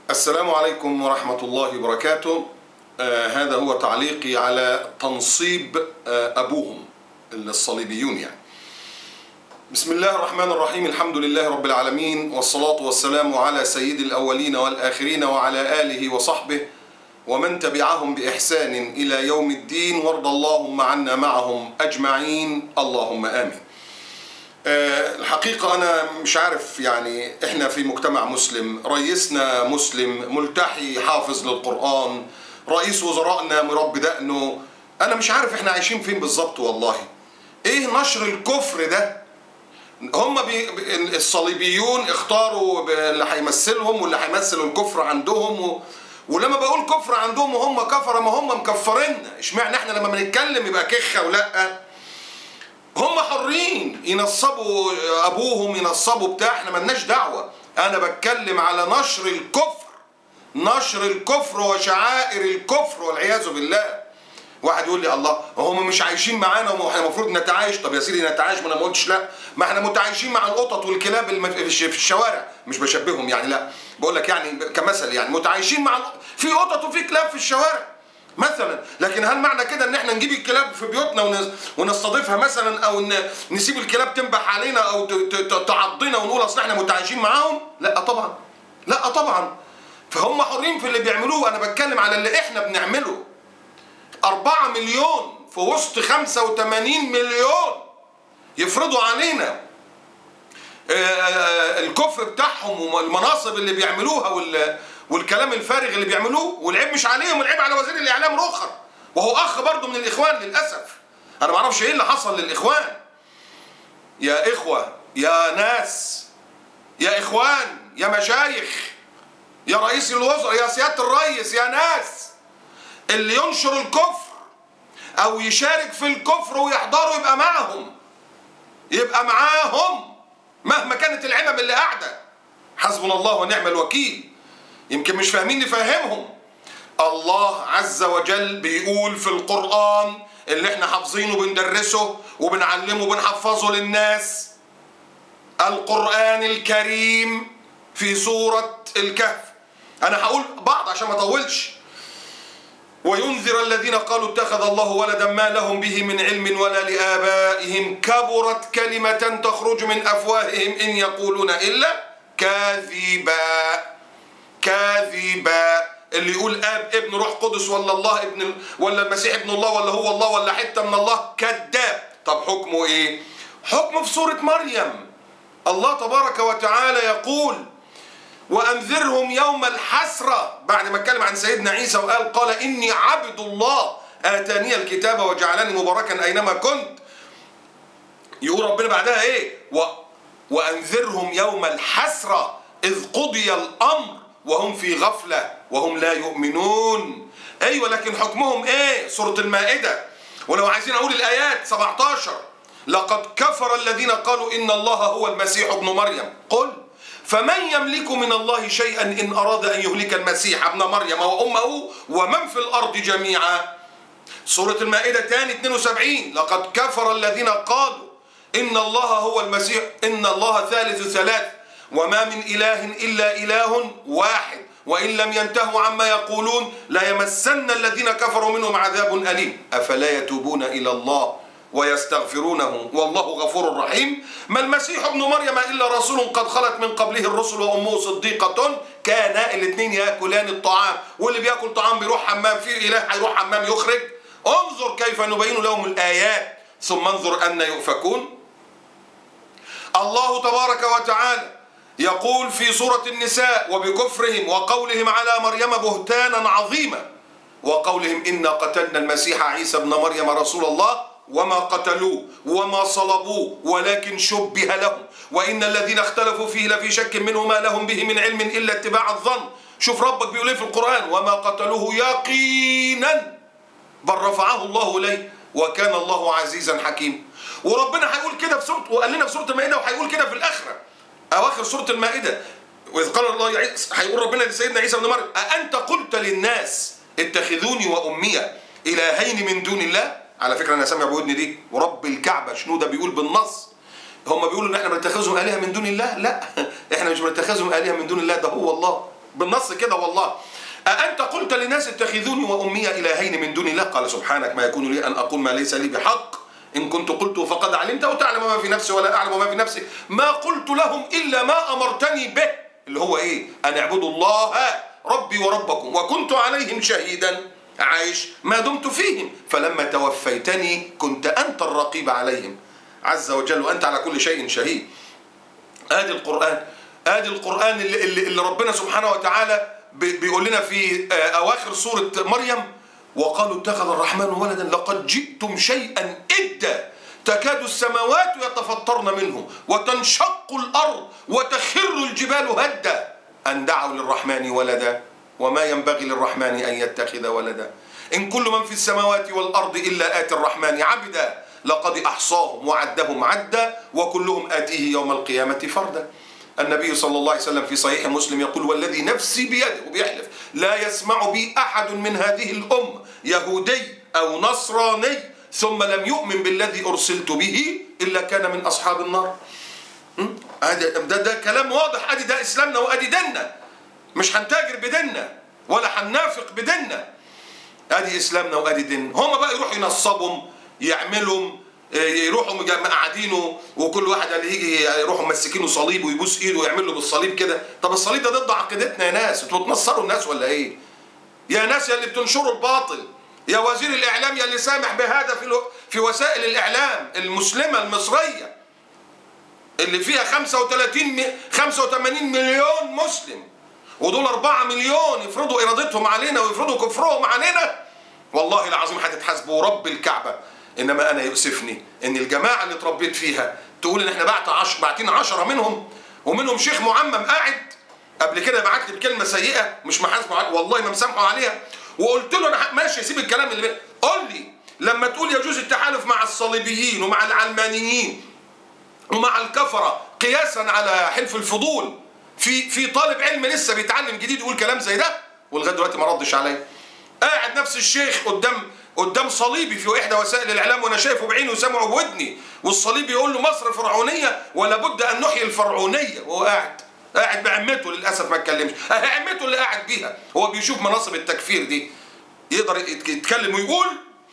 السلام عليكم ورحمة الله وبركاته. هذا هو تعليقي على تنصيب أبوهم الصليبيون يعني. بسم الله الرحمن الرحيم، الحمد لله رب العالمين، والصلاة والسلام على سيد الأولين والآخرين وعلى آله وصحبه ومن تبعهم بإحسان إلى يوم الدين، وارض اللهم عنا معهم أجمعين، اللهم آمين. الحقيقة أنا مش عارف، يعني إحنا في مجتمع مسلم، رئيسنا مسلم ملتحي حافظ للقرآن، رئيس وزرائنا مربي دقنه، أنا مش عارف إحنا عايشين فين بالظبط والله. إيه نشر الكفر ده؟ هم الصليبيون اختاروا اللي هيمثلهم واللي هيمثل الكفر عندهم، ولما بقول كفر عندهم وهم كفرة، ما هم مكفريننا. اشمعنى احنا لما بنتكلم يبقى كخة ولا؟ هم حرين ينصبوا ابوهم، ينصبوا بتاع، احنا ملناش دعوة. انا بتكلم على نشر الكفر، نشر الكفر وشعائر الكفر والعياذ بالله. واحد يقول لي الله، هم مش عايشين معانا واحنا المفروض نتعايش. طب يا سيدي نتعايش، ما انا ما قلتش لا، ما احنا متعايشين مع القطط والكلاب في الشوارع، مش بشبههم يعني، لا بقول لك يعني كمثل، يعني متعايشين مع في قطط وفي كلاب في الشوارع مثلا. لكن هل معنى كده ان احنا نجيب الكلاب في بيوتنا ونستضيفها مثلا، او نسيب الكلاب تنبح علينا او تعضنا ونقول اصل احنا متعايشين معاهم؟ لا طبعا، لا طبعا. فهم حرين في اللي بيعملوه، انا بتكلم على اللي احنا بنعمله. 4 مليون في وسط 85 مليون يفرضوا علينا الكفر بتاعهم والمناصب اللي بيعملوها والكلام الفارغ اللي بيعملوه. والعيب مش عليهم، العيب على وزير الاعلام رخر، وهو اخ برضه من الاخوان للاسف. انا ما اعرفش ايه اللي حصل للاخوان. يا اخوه، يا ناس، يا اخوان، يا مشايخ، يا رئيس الوزراء، يا سياده الرئيس، يا ناس، اللي ينشر الكفر او يشارك في الكفر ويحضروا يبقى معهم، يبقى معاهم مهما كانت العمم اللي قاعده. حسبنا الله ونعم الوكيل. يمكن مش فاهمين نفهمهم. الله عز وجل بيقول في القرآن اللي احنا حافظينه وبندرسه وبنعلمه وبنحفظه للناس، القرآن الكريم في سورة الكهف. انا هقول بعض عشان ما اطولش. وينذر الذين قالوا اتخذ الله ولدا ما لهم به من علم ولا لآبائهم كبرت كلمة تخرج من أفواههم إن يقولون إلا كاذبا. كاذبا. اللي يقول آب ابن روح قدس ولا الله ابن ولا المسيح ابن الله ولا هو الله ولا حتة من الله كذاب. طب حكمه إيه؟ حكمه في سورة مريم. الله تبارك وتعالى يقول وأنذرهم يوم الحسرة، بعد ما اتكلم عن سيدنا عيسى وقال قال إني عبد الله آتاني الكتاب وجعلني مباركا أينما كنت. يقول ربنا بعدها إيه؟ وأنذرهم يوم الحسرة إذ قضي الأمر وهم في غفلة وهم لا يؤمنون. أيوة، لكن حكمهم إيه؟ سورة المائدة. ولو عايزين أقول الآيات 17، لقد كفر الذين قالوا إن الله هو المسيح ابن مريم قل فمن يملك من الله شيئا إن أراد أن يهلك المسيح ابن مريم وأمه ومن في الأرض جميعا. سورة المائدة تاني 72، لقد كفر الذين قالوا إن الله هو المسيح إن الله ثالث ثلاث وما من إله إلا إله واحد وإن لم ينتهوا عما يقولون ليمسن الذين كفروا منهم عذاب أليم أفلا يتوبون إلى الله ويستغفرونه والله غفور رحيم. ما المسيح ابن مريم إلا رسول قد خلت من قبله الرسل وأمه صديقة كانا الاثنين يأكلان الطعام. واللي بيأكل طعام بيروح حمام، في إله هيروح حمام يخرج. انظر كيف نبين لهم الآيات ثم انظر أن يؤفكون. الله تبارك وتعالى يقول في سورة النساء وبكفرهم وقولهم على مريم بهتانا عظيما وقولهم إنا قتلنا المسيح عيسى ابن مريم رسول الله وما قتلوه وما صلبوه ولكن شبه لهم وإن الذين اختلفوا فيه لفي شك منه ما لهم به من علم إلا اتباع الظن. شوف ربك بيقول ايه في القرآن؟ وما قتلوه يقينا بل رفعه الله إليه وكان الله عزيزا حكيما. وربنا هيقول كده في سورة، وقال لنا في سورة المائدة، وهيقول كده في الآخرة أواخر سورة المائدة وإذ قال الله هيقول ربنا لسيدنا عيسى بن مريم أأنت قلت للناس اتخذوني وأمي إلهين من دون الله. على فكرة أنا سامع بودني دي ورب الكعبة شنو ده بيقول بالنص. هم بيقولوا إن إحنا بنتخذهم آلهة من دون الله. لا، إحنا مش بنتخذهم آلهة من دون الله، ده هو الله بالنص كده والله. أأنت قلت للناس اتخذوني وأمي إلهين من دون الله؟ قال سبحانك ما يكون لي أن أقول ما ليس لي بحق، إن كنت قلته فقد علمته وتعلم ما في نفسي ولا أعلم ما في نفسك، ما قلت لهم إلا ما أمرتني به، اللي هو إيه؟ أن اعبدوا الله ربي وربكم وكنت عليهم شهيدا عايش ما دمت فيهم، فلما توفيتني كنت أنت الرقيب عليهم عز وجل وأنت على كل شيء شهيد. آدي القرآن، آدي القرآن اللي ربنا سبحانه وتعالى بيقول لنا في أواخر سورة مريم: وقالوا اتخذ الرحمن ولدا لقد جئتم شيئا إدا تكاد السماوات يتفطرن منه وتنشق الأرض وتخر الجبال هدا أن دعوا للرحمن ولدا وما ينبغي للرحمن أن يتخذ ولدا إن كل من في السماوات والأرض إلا آتي الرحمن عبدا لقد أحصاهم وعدهم عدا وكلهم آتيه يوم القيامة فردا. النبي صلى الله عليه وسلم في صحيح مسلم يقول: والذي نفسي بيده، وبيحلف: لا يسمع بي أحد من هذه الأمة يهودي أو نصراني ثم لم يؤمن بالذي أرسلت به إلا كان من أصحاب النار. ده كلام واضح. أدي ده إسلامنا وأدي ديننا، مش هنتاجر بديننا ولا هننافق بديننا. أدي إسلامنا وأدي ديننا. هم بقى يروحوا ينصبهم، يعملهم، يروحوا قاعدينه وكل واحد اللي يجي يروحوا مسكينه صليب ويبوس ايده ويعمل له بالصليب كده. طب الصليب ده ضد عقيدتنا يا ناس، انتوا بتنصروا الناس ولا ايه؟ يا ناس يا اللي بتنشروا الباطل، يا وزير الاعلام يا اللي سامح بهذا في وسائل الاعلام المسلمه المصريه اللي فيها 85 مليون مسلم، ودول 4 مليون يفرضوا ارادتهم علينا ويفرضوا كفرهم علينا. والله العظيم هتتحاسبوا رب الكعبه. انما انا يؤسفني ان الجماعه اللي اتربيت فيها تقول ان احنا باعتين 10 منهم، ومنهم شيخ معمم قاعد قبل كده بعت لي بكلمه سيئه مش محاسبه، والله ما مسامحه عليها، وقلت له انا ماشي سيب الكلام اللي قول لي لما تقول يجوز التحالف مع الصليبيين ومع العلمانيين ومع الكفره قياسا على حلف الفضول في طالب علم لسه بيتعلم جديد يقول كلام زي ده، ولغايه دلوقتي ما ردش عليا. قاعد نفس الشيخ قدام صليبي في احدى وسائل الاعلام وانا شايفه بعيني وسامعه بودني، والصليبي يقول له مصر فرعونيه ولا بد ان نحيي الفرعونيه، وهو قاعد بعمته للاسف ما اتكلمش. عمته اللي قاعد بيها هو بيشوف مناصب التكفير دي يقدر يتكلم ويقول.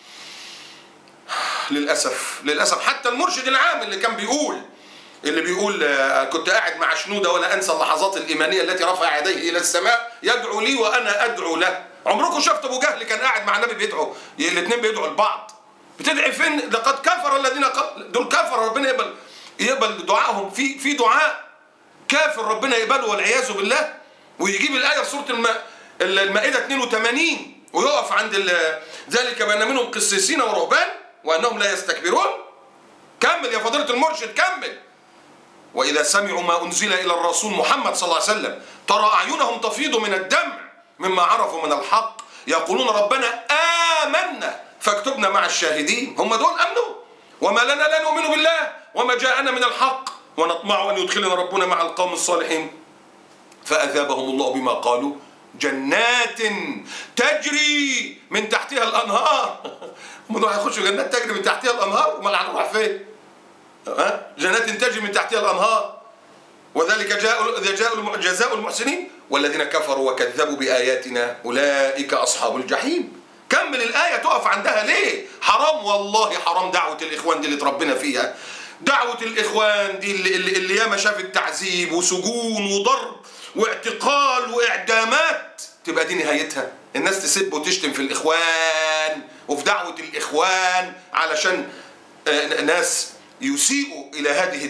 للاسف حتى المرشد العام اللي كان بيقول كنت قاعد مع شنوده ولا انسى اللحظات الايمانيه التي رفع يديه الى السماء يدعو لي وانا ادعو له. عمركم شفت ابو جهل كان قاعد مع النبي بيدعوا؟ الاثنين بيدعوا لبعض. بتدعي فين؟ لقد كفر الذين دول كفر، ربنا يقبل دعائهم. في دعاء كافر ربنا يقبله والعياذ بالله. ويجيب الايه في سوره المائده 82 ويقف عند ذلك بان منهم قسيسين ورهبان وانهم لا يستكبرون. كمل يا فضيله المرشد كمل. واذا سمعوا ما انزل الى الرسول محمد صلى الله عليه وسلم ترى اعينهم تفيض من الدمع مما عرفوا من الحق يقولون ربنا آمنا فاكتبنا مع الشاهدين. هم دول أمنوا. وما لنا لا نؤمن بالله وما جاءنا من الحق ونطمع أن يدخلنا ربنا مع القوم الصالحين فأثابهم الله بما قالوا جنات تجري من تحتها الأنهار. هم دول هيخشوا جنات تجري من تحتها الأنهار؟ امال هنروح فين؟ جنات تجري من تحتها الأنهار وذلك جزاء المحسنين والذين كفروا وكذبوا بآياتنا أولئك أصحاب الجحيم. كمل الآية تقف عندها ليه؟ حرام والله حرام دعوة الإخوان دي اللي اتربينا فيها. دعوة الإخوان دي اللي ياما شافت تعذيب وسجون وضرب واعتقال وإعدامات، تبقى دي نهايتها؟ الناس تسب وتشتم في الإخوان وفي دعوة الإخوان علشان ناس يسيئوا إلى هذه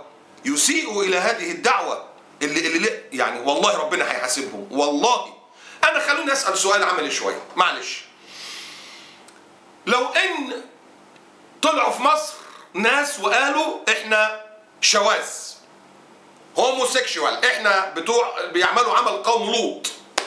الدعوة اللي يعني والله ربنا هيحاسبهم والله. انا خلوني اسال سؤال عملي شويه معلش. لو ان طلعوا في مصر ناس وقالوا احنا شواذ هوموسيكشوال، احنا بتوع بيعملوا عمل قوم لوط،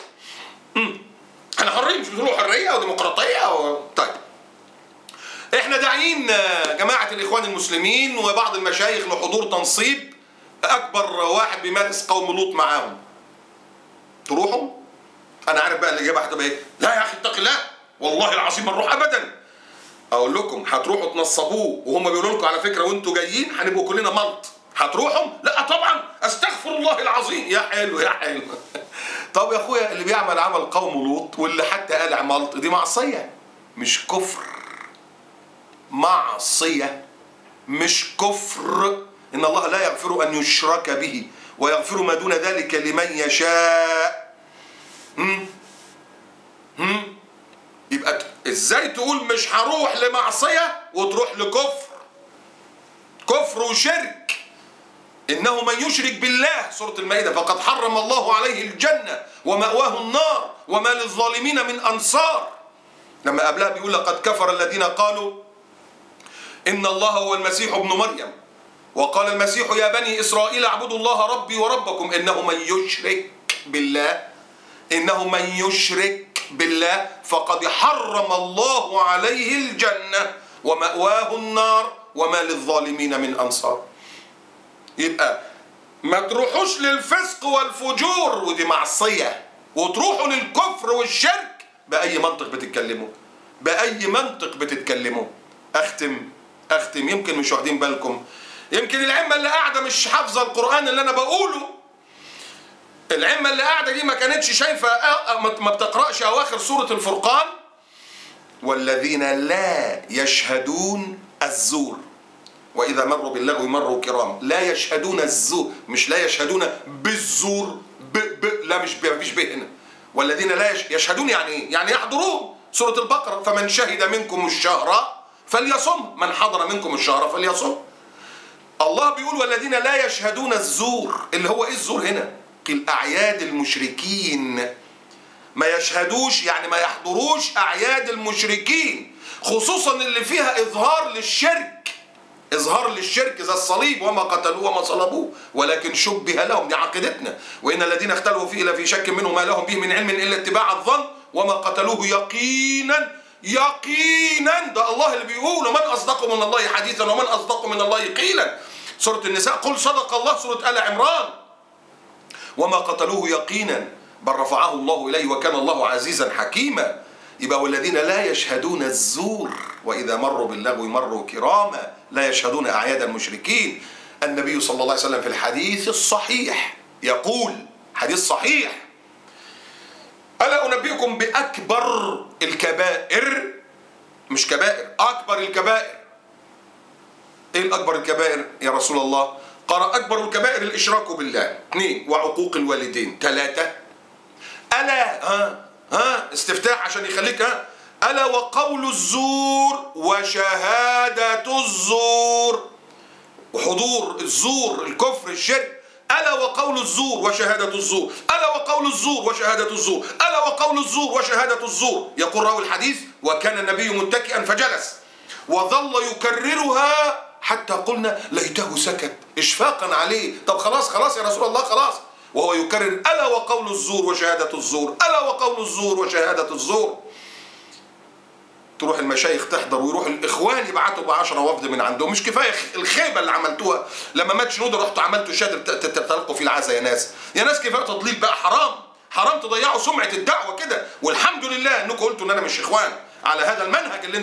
احنا حرين، مش بتقولوا حريه وديمقراطيه طيب احنا داعين جماعه الاخوان المسلمين وبعض المشايخ لحضور تنصيب اكبر واحد بيمارس قوم لوط معاهم، تروحوا؟ انا عارف بقى الاجابه هتبقى ايه؟ لا يا اخي اتق الله والله العظيم ما نروح ابدا. اقول لكم هتروحوا تنصبوه وهم بيقولوا لكم على فكره وانتوا جايين هنبقوا كلنا ملط، هتروحوا؟ لا طبعا استغفر الله العظيم. يا حلو طب يا اخويا اللي بيعمل عمل قوم لوط واللي حتى قال ملط دي معصيه مش كفر. معصيه مش كفر. ان الله لا يغفر ان يشرك به ويغفر ما دون ذلك لمن يشاء. يبقى ازاي تقول مش هروح لمعصيه وتروح لكفر؟ كفر وشرك. انه من يشرك بالله سورة المائدة فقد حرم الله عليه الجنة ومأواه النار وما للظالمين من انصار. لما قبلها بيقول لقد كفر الذين قالوا ان الله هو المسيح ابن مريم وقال المسيح يا بني اسرائيل اعبدوا الله ربي وربكم انه من يشرك بالله فقد حرم الله عليه الجنة ومأواه النار وما للظالمين من انصار. يبقى ما تروحوش للفسق والفجور ودي معصية وتروحوا للكفر والشرك بأي منطق بتتكلموا. أختم يمكن مش واخدين بالكم، يمكن العمة اللي قاعدة مش حافظة القرآن اللي أنا بقوله. العمة اللي قاعدة دي ما كانتش شايفة، ما بتقرأش أواخر سورة الفرقان والذين لا يشهدون الزور وإذا مروا باللغو مروا كرام. لا يشهدون الزور، مش لا يشهدون بالزور لا مش فيش به هنا. والذين لا يشهدون يعني ايه؟ يعني يحضرون. سورة البقرة فمن شهد منكم الشهر فليصم، من حضر منكم الشهر فليصم. الله بيقول والذين لا يشهدون الزور. اللي هو ايه الزور هنا؟ الأعياد المشركين. ما يشهدوش يعني ما يحضروش أعياد المشركين، خصوصا اللي فيها إظهار للشرك زي الصليب وما قتلوه وما صلبوه ولكن شبه لهم. دي عقيدتنا. وإن الذين اختلفوا فيه لفي شك منه ما لهم به من علم إلا اتباع الظن وما قتلوه يقينا. ده الله اللي بيقول ومن أصدق من الله حديثا ومن أصدق من الله قيلا. سورة النساء قل صدق الله. سورة آل عمران وما قتلوه يقينا بل رفعه الله إليه وكان الله عزيزا حكيما. يبقى والذين لا يشهدون الزور وإذا مروا باللغو مروا كراما. لا يشهدون أعياد المشركين. النبي صلى الله عليه وسلم في الحديث الصحيح يقول، حديث صحيح: ألا أنبئكم بأكبر الكبائر؟ مش كبائر، أكبر الكبائر. إيه الأكبر الكبائر يا رسول الله؟ قال أكبر الكبائر الإشراك بالله، 2 وعقوق الوالدين، 3 ألا استفتاح عشان يخليك ألا وقول الزور وشهادة الزور وحضور الزور الكفر الشرك. ألا وقول الزور وشهادة الزور، ألا وقول الزور وشهادة الزور، ألا وقول الزور وشهادة الزور. يقول راوي الحديث وكان النبي متكئا فجلس وظل يكررها حتى قلنا ليته سكت إشفاقا عليه. طب خلاص يا رسول الله خلاص. وهو يكرر ألا وقول الزور وشهادة الزور، ألا وقول الزور وشهادة الزور. تروح المشايخ تحضر ويروح الإخوان يبعتوا ب10 وفد من عندهم. مش كفاية الخيبة اللي عملتوها لما مات شنودة رحتوا عملتوا شادر تتلقوا فيه العزا. يا ناس كفاية تضليل بقى. حرام تضيعوا سمعة الدعوة كده. والحمد لله انكم قلتوا ان انا مش إخوان على هذا المنهج اللي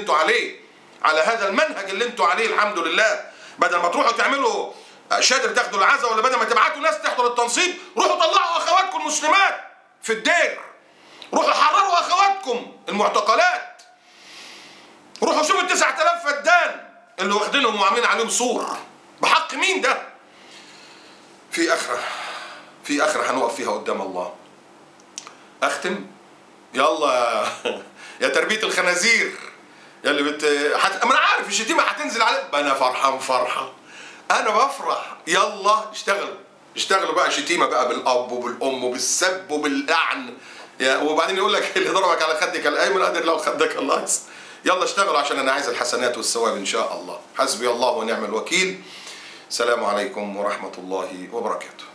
انتوا عليه. الحمد لله. بدل ما تروحوا تعملوا شادر تاخدوا العزا ولا بدل ما تبعتوا ناس تحضر التنصيب روحوا طلعوا اخواتكم المسلمات في الدير. روحوا حرروا اخواتكم المعتقلات. روحوا شوفوا 9000 فدان اللي واخدينهم وعاملين عليهم سور. بحق مين ده؟ في اخره هنقف فيها قدام الله. اختم. يلا يا تربيه الخنازير يا اللي ما انا عارف الشتيمه هتنزل عليك. انا فرحان فرحه. انا بفرح. يلا اشتغلوا بقى شتيمه بقى بالاب وبالام وبالسب وباللعن. وبعدين يقول لك اللي ضربك على خدك الايمن قادر لو خدك الله يسر. يلا اشتغلوا عشان انا عايز الحسنات والثواب ان شاء الله. حسبي الله ونعم الوكيل. السلام عليكم ورحمه الله وبركاته.